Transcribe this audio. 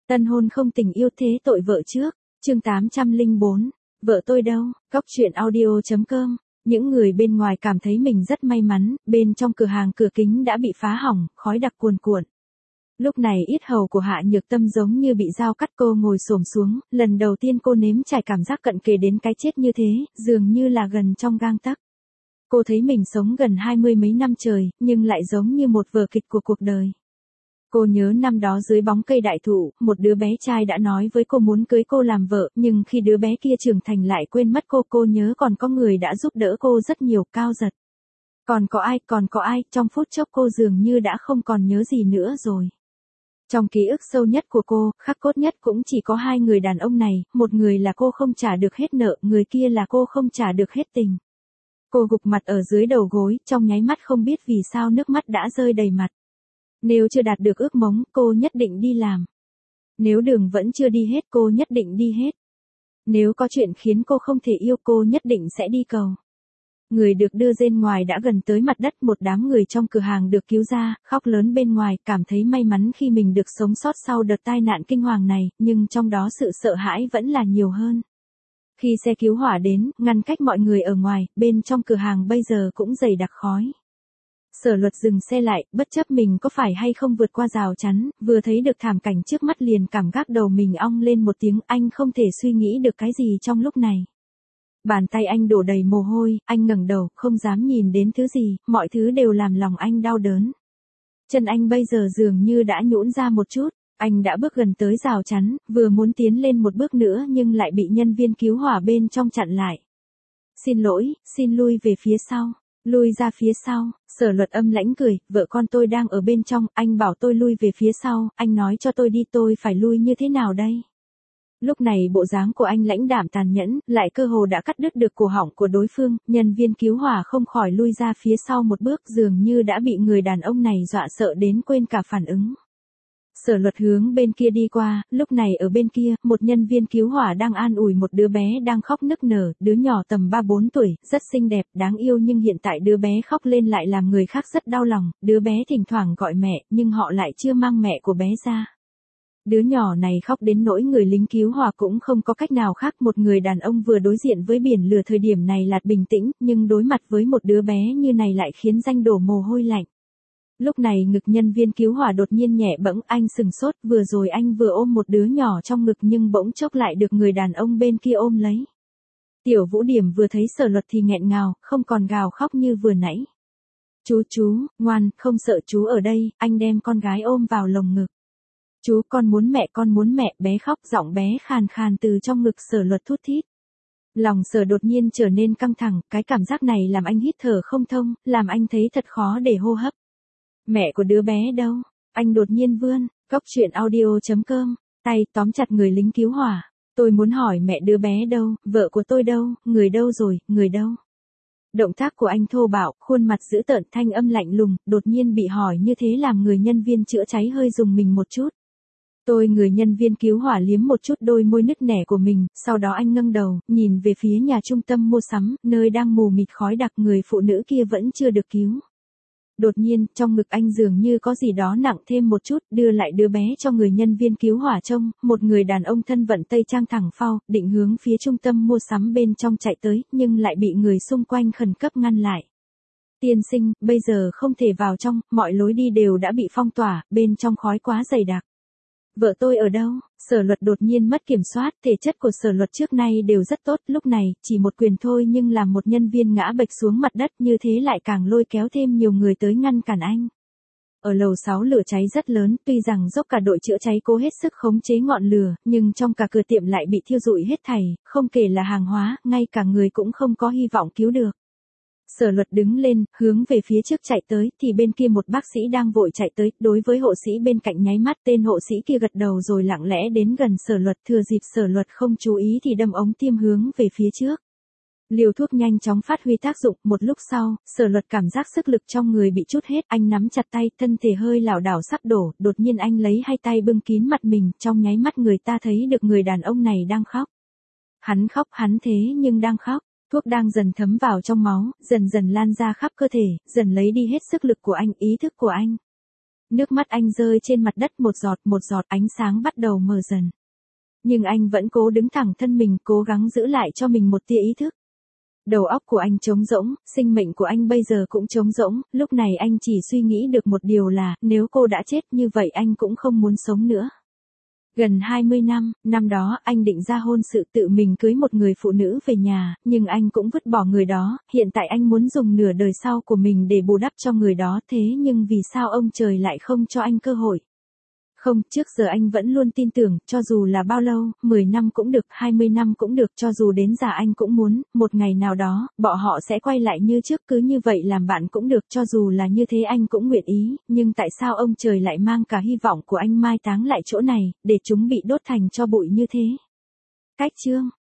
Tân hôn không tình yêu thế tội vợ trước, chương 804, vợ tôi đâu, góc chuyện audio.com. Những người bên ngoài cảm thấy mình rất may mắn, bên trong cửa hàng cửa kính đã bị phá hỏng, khói đặc cuồn cuộn. Lúc này yết hầu của Hạ Nhược Tâm giống như bị dao cắt, cô ngồi xổm xuống, lần đầu tiên cô nếm trải cảm giác cận kề đến cái chết như thế, dường như là gần trong gang tấc. Cô thấy mình sống gần 20 mấy năm trời, nhưng lại giống như một vở kịch của cuộc đời. Cô nhớ năm đó dưới bóng cây đại thụ, một đứa bé trai đã nói với cô muốn cưới cô làm vợ, nhưng khi đứa bé kia trưởng thành lại quên mất cô nhớ còn có người đã giúp đỡ cô rất nhiều, Cao Giật. Còn có ai, trong phút chốc cô dường như đã không còn nhớ gì nữa rồi. Trong ký ức sâu nhất của cô, khắc cốt nhất cũng chỉ có hai người đàn ông này, một người là cô không trả được hết nợ, người kia là cô không trả được hết tình. Cô gục mặt ở dưới đầu gối, trong nháy mắt không biết vì sao nước mắt đã rơi đầy mặt. Nếu chưa đạt được ước mong, cô nhất định đi làm. Nếu đường vẫn chưa đi hết, cô nhất định đi hết. Nếu có chuyện khiến cô không thể yêu, cô nhất định sẽ đi cầu. Người được đưa lên ngoài đã gần tới mặt đất, một đám người trong cửa hàng được cứu ra, khóc lớn bên ngoài, cảm thấy may mắn khi mình được sống sót sau đợt tai nạn kinh hoàng này, nhưng trong đó sự sợ hãi vẫn là nhiều hơn. Khi xe cứu hỏa đến, ngăn cách mọi người ở ngoài, bên trong cửa hàng bây giờ cũng dày đặc khói. Sở Luật dừng xe lại, bất chấp mình có phải hay không vượt qua rào chắn, vừa thấy được thảm cảnh trước mắt liền cảm giác đầu mình ong lên một tiếng, anh không thể suy nghĩ được cái gì trong lúc này. Bàn tay anh đổ đầy mồ hôi, anh ngẩng đầu, không dám nhìn đến thứ gì, mọi thứ đều làm lòng anh đau đớn. Chân anh bây giờ dường như đã nhũn ra một chút, anh đã bước gần tới rào chắn, vừa muốn tiến lên một bước nữa nhưng lại bị nhân viên cứu hỏa bên trong chặn lại. Xin lỗi, xin lui về phía sau. Lui ra phía sau, Sở Luật âm lãnh cười, vợ con tôi đang ở bên trong, anh bảo tôi lui về phía sau, anh nói cho tôi đi, tôi phải lui như thế nào đây? Lúc này bộ dáng của anh lãnh đạm tàn nhẫn, lại cơ hồ đã cắt đứt được cổ họng của đối phương, nhân viên cứu hỏa không khỏi lui ra phía sau một bước, dường như đã bị người đàn ông này dọa sợ đến quên cả phản ứng. Sở Luật hướng bên kia đi qua, lúc này ở bên kia, một nhân viên cứu hỏa đang an ủi một đứa bé đang khóc nức nở, đứa nhỏ tầm 3-4 tuổi, rất xinh đẹp, đáng yêu nhưng hiện tại đứa bé khóc lên lại làm người khác rất đau lòng, đứa bé thỉnh thoảng gọi mẹ, nhưng họ lại chưa mang mẹ của bé ra. Đứa nhỏ này khóc đến nỗi người lính cứu hỏa cũng không có cách nào khác, một người đàn ông vừa đối diện với biển lửa thời điểm này là bình tĩnh, nhưng đối mặt với một đứa bé như này lại khiến danh đổ mồ hôi lạnh. Lúc này ngực nhân viên cứu hỏa đột nhiên nhẹ bẫng, anh sừng sốt, vừa rồi anh vừa ôm một đứa nhỏ trong ngực nhưng bỗng chốc lại được người đàn ông bên kia ôm lấy. Tiểu Vũ Điểm vừa thấy Sở Luật thì nghẹn ngào, không còn gào khóc như vừa nãy. Chú, ngoan, không sợ, chú ở đây, anh đem con gái ôm vào lồng ngực. Chú, con muốn mẹ, bé khóc, giọng bé khàn khàn từ trong ngực Sở Luật thút thít. Lòng Sở đột nhiên trở nên căng thẳng, cái cảm giác này làm anh hít thở không thông, làm anh thấy thật khó để hô hấp. Mẹ của đứa bé đâu? Anh đột nhiên vươn, góc chuyện audio.com, tay tóm chặt người lính cứu hỏa. Tôi muốn hỏi mẹ đứa bé đâu, vợ của tôi đâu, người đâu rồi, người đâu? Động tác của anh thô bạo, khuôn mặt dữ tợn, thanh âm lạnh lùng, đột nhiên bị hỏi như thế làm người nhân viên chữa cháy hơi rùng mình một chút. Người nhân viên cứu hỏa liếm một chút đôi môi nứt nẻ của mình, sau đó anh ngẩng đầu, nhìn về phía nhà trung tâm mua sắm, nơi đang mù mịt khói đặc, người phụ nữ kia vẫn chưa được cứu. Đột nhiên, trong ngực anh dường như có gì đó nặng thêm một chút, đưa lại đứa bé cho người nhân viên cứu hỏa trông, một người đàn ông thân vận tây trang thẳng phao, định hướng phía trung tâm mua sắm bên trong chạy tới, nhưng lại bị người xung quanh khẩn cấp ngăn lại. Tiên sinh, bây giờ không thể vào trong, mọi lối đi đều đã bị phong tỏa, bên trong khói quá dày đặc. Vợ tôi ở đâu? Sở Luật đột nhiên mất kiểm soát, thể chất của Sở Luật trước nay đều rất tốt, lúc này, chỉ một quyền thôi nhưng làm một nhân viên ngã bệch xuống mặt đất, như thế lại càng lôi kéo thêm nhiều người tới ngăn cản anh. Ở lầu 6 lửa cháy rất lớn, tuy rằng dốc cả đội chữa cháy cố hết sức khống chế ngọn lửa, nhưng trong cả cửa tiệm lại bị thiêu rụi hết thảy, không kể là hàng hóa, ngay cả người cũng không có hy vọng cứu được. Sở Luật đứng lên, hướng về phía trước chạy tới, thì bên kia một bác sĩ đang vội chạy tới, đối với hộ sĩ bên cạnh nháy mắt, tên hộ sĩ kia gật đầu rồi lặng lẽ đến gần Sở Luật, thừa dịp Sở Luật không chú ý thì đâm ống tiêm hướng về phía trước. Liều thuốc nhanh chóng phát huy tác dụng, một lúc sau, Sở Luật cảm giác sức lực trong người bị chút hết, anh nắm chặt tay, thân thể hơi lảo đảo sắp đổ, đột nhiên anh lấy hai tay bưng kín mặt mình, trong nháy mắt người ta thấy được người đàn ông này đang khóc. Hắn khóc, hắn thế nhưng đang khóc. Thuốc đang dần thấm vào trong máu, dần dần lan ra khắp cơ thể, dần lấy đi hết sức lực của anh, ý thức của anh. Nước mắt anh rơi trên mặt đất một giọt ánh sáng bắt đầu mờ dần. Nhưng anh vẫn cố đứng thẳng thân mình, cố gắng giữ lại cho mình một tia ý thức. Đầu óc của anh trống rỗng, sinh mệnh của anh bây giờ cũng trống rỗng, lúc này anh chỉ suy nghĩ được một điều là, nếu cô đã chết như vậy anh cũng không muốn sống nữa. Gần 20 năm, năm đó anh định ra hôn sự tự mình cưới một người phụ nữ về nhà, nhưng anh cũng vứt bỏ người đó, hiện tại anh muốn dùng nửa đời sau của mình để bù đắp cho người đó, thế nhưng vì sao ông trời lại không cho anh cơ hội? Không, trước giờ anh vẫn luôn tin tưởng, cho dù là bao lâu, 10 năm cũng được, 20 năm cũng được, cho dù đến già anh cũng muốn, một ngày nào đó, bọn họ sẽ quay lại như trước, cứ như vậy làm bạn cũng được, cho dù là như thế anh cũng nguyện ý, nhưng tại sao ông trời lại mang cả hy vọng của anh mai táng lại chỗ này, để chúng bị đốt thành tro bụi như thế? Cách chương